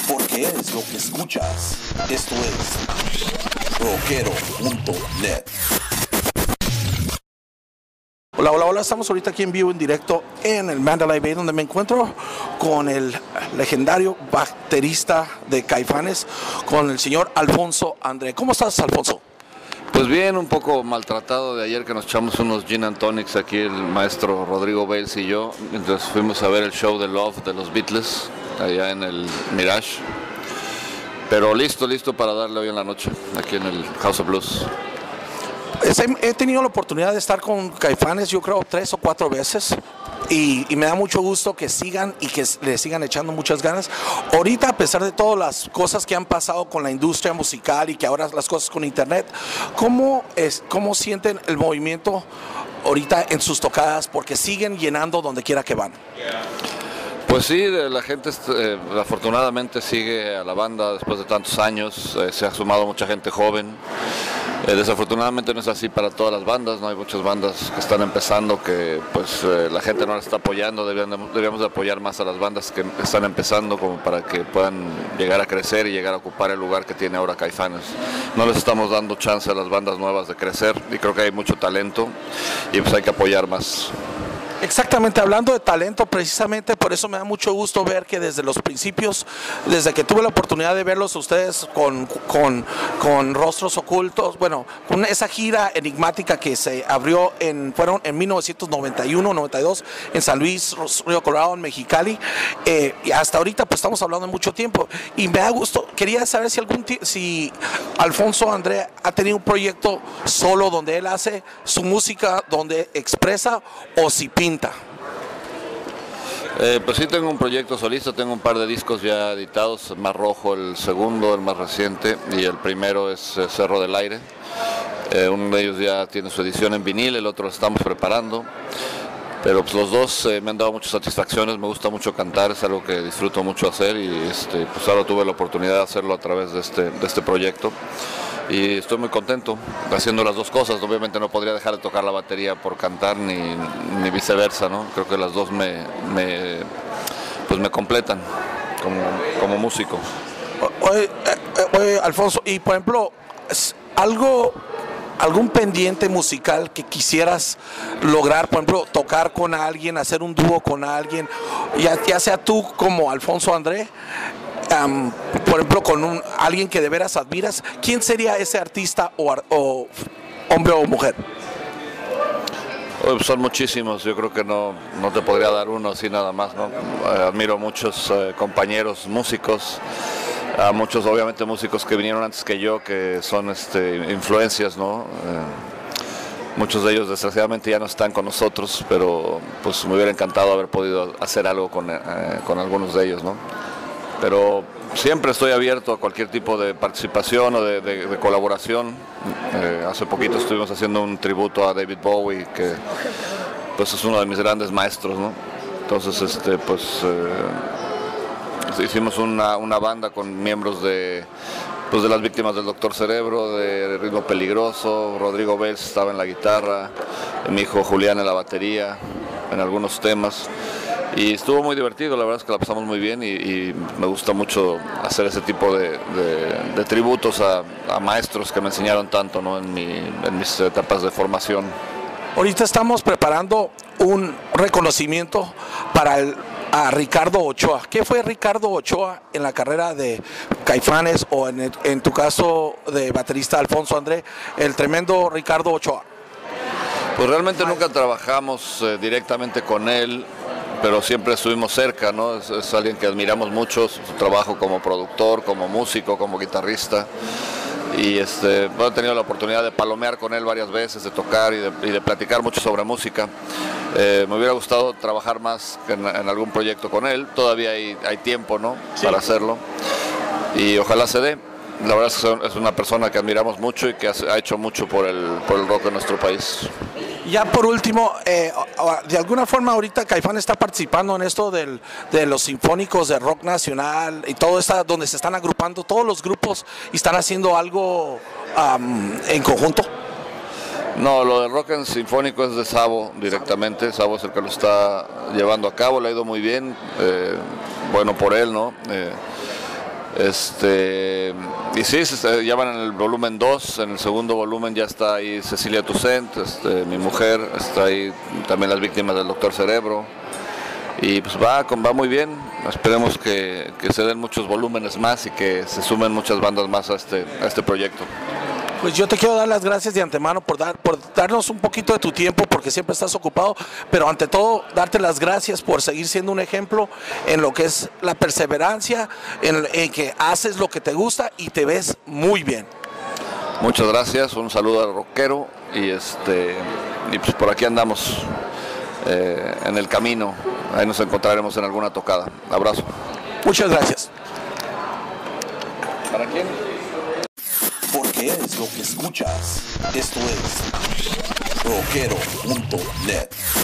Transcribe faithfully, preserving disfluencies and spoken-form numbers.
porque es lo que escuchas. Esto es rockero punto net. Hola, hola, hola, estamos ahorita aquí en vivo, en directo en el Mandalay Bay, donde me encuentro con el legendario baterista de Caifanes, con el señor Alfonso André. ¿Cómo estás, Alfonso? Pues bien, un poco maltratado de ayer que nos echamos unos gin and tonics aquí el maestro Rodrigo Bales y yo, mientras fuimos a ver el show de Love de los Beatles allá en el Mirage. Pero listo, listo para darle hoy en la noche, aquí en el House of Blues. He tenido la oportunidad de estar con Caifanes, yo creo, tres o cuatro veces. Y, y me da mucho gusto que sigan y que le sigan echando muchas ganas. Ahorita, a pesar de todas las cosas que han pasado con la industria musical y que ahora las cosas con internet, ¿cómo, es, cómo sienten el movimiento ahorita en sus tocadas? Porque siguen llenando donde quiera que van. Pues sí, la gente eh, afortunadamente sigue a la banda después de tantos años, eh, se ha sumado mucha gente joven. Eh, desafortunadamente no es así para todas las bandas, no hay muchas bandas que están empezando que pues eh, la gente no las está apoyando, deberíamos, deberíamos de apoyar más a las bandas que están empezando como para que puedan llegar a crecer y llegar a ocupar el lugar que tiene ahora Caifanes. No les estamos dando chance a las bandas nuevas de crecer y creo que hay mucho talento y pues hay que apoyar más. Exactamente, hablando de talento, precisamente por eso me da mucho gusto ver que desde los principios, desde que tuve la oportunidad de verlos ustedes con, con, con Rostros Ocultos, bueno, con esa gira enigmática que se abrió en, fueron en mil novecientos noventa y uno, noventa y dos, en San Luis, Río Colorado, en Mexicali, eh, y hasta ahorita pues estamos hablando de mucho tiempo, y me da gusto, quería saber si algún si Alfonso André ha tenido un proyecto solo donde él hace su música, donde expresa, o si pinta. Eh, pues sí, tengo un proyecto solista, tengo un par de discos ya editados, Mar Rojo el segundo, el más reciente, y el primero es eh, Cerro del Aire. Eh, uno de ellos ya tiene su edición en vinil, el otro lo estamos preparando. Pero pues los dos eh, me han dado muchas satisfacciones, me gusta mucho cantar, es algo que disfruto mucho hacer y este, pues ahora tuve la oportunidad de hacerlo a través de este, de este proyecto. Y estoy muy contento haciendo las dos cosas. Obviamente no podría dejar de tocar la batería por cantar ni, ni viceversa, ¿no? Creo que las dos me, me, pues me completan como, como músico. Oye, oye, Alfonso, y por ejemplo, algo, algún pendiente musical que quisieras lograr, por ejemplo, tocar con alguien, hacer un dúo con alguien, ya, ya sea tú como Alfonso André, Um, por ejemplo, con un, alguien que de veras admiras, ¿quién sería ese artista o, o hombre o mujer? Son muchísimos, yo creo que no, no te podría dar uno así nada más, ¿no? Admiro a muchos eh, compañeros músicos, a muchos obviamente músicos que vinieron antes que yo, que son este, influencias, ¿no? Eh, muchos de ellos desgraciadamente ya no están con nosotros, pero pues me hubiera encantado haber podido hacer algo con, eh, con algunos de ellos, ¿no? Pero siempre estoy abierto a cualquier tipo de participación o de, de, de colaboración. Eh, hace poquito estuvimos haciendo un tributo a David Bowie, que pues es uno de mis grandes maestros, ¿no? Entonces, este, pues eh, hicimos una, una banda con miembros de, pues, de las víctimas del Doctor Cerebro, de Ritmo Peligroso. Rodrigo Bales estaba en la guitarra, mi hijo Julián en la batería, en algunos temas. Y estuvo muy divertido, la verdad es que la pasamos muy bien y, y me gusta mucho hacer ese tipo de, de, de tributos a, a maestros que me enseñaron tanto, ¿no? en, mi, en mis etapas de formación. Ahorita estamos preparando un reconocimiento para el, a Ricardo Ochoa. ¿Qué fue Ricardo Ochoa en la carrera de Caifanes o en, en tu caso de baterista Alfonso André, el tremendo Ricardo Ochoa? Pues realmente nunca trabajamos eh, directamente con él, pero siempre estuvimos cerca, ¿no? Es, es alguien que admiramos mucho, su trabajo como productor, como músico, como guitarrista. Y este, bueno, he tenido la oportunidad de palomear con él varias veces, de tocar y de, y de platicar mucho sobre música. Eh, me hubiera gustado trabajar más en, en algún proyecto con él, todavía hay, hay tiempo, ¿no? Sí. Para hacerlo. Y ojalá se dé. La verdad es que es una persona que admiramos mucho y que ha hecho mucho por el, por el rock de nuestro país. Ya por último, eh, de alguna forma ahorita Caifán está participando en esto del, de los sinfónicos de rock nacional y todo esto donde se están agrupando todos los grupos y están haciendo algo um, en conjunto. No, lo del rock en sinfónico es de Sabo directamente. Sabo es el que lo está llevando a cabo, le ha ido muy bien, eh, bueno por él, ¿no? Eh, Este, y sí, se, ya van en el volumen dos, en el segundo volumen ya está ahí Cecilia Toussaint, este, mi mujer, está ahí también Las Víctimas del Doctor Cerebro. Y pues va, va muy bien, esperemos que, que se den muchos volúmenes más y que se sumen muchas bandas más a este, a este proyecto. Pues yo te quiero dar las gracias de antemano por, dar, por darnos un poquito de tu tiempo, porque siempre estás ocupado, pero ante todo darte las gracias por seguir siendo un ejemplo en lo que es la perseverancia, en, en que haces lo que te gusta y te ves muy bien. Muchas gracias, un saludo al rockero y, este, y pues por aquí andamos eh, en el camino, ahí nos encontraremos en alguna tocada. Abrazo. Muchas gracias. ¿Para quién? Porque es lo que escuchas. Esto es rockero punto net.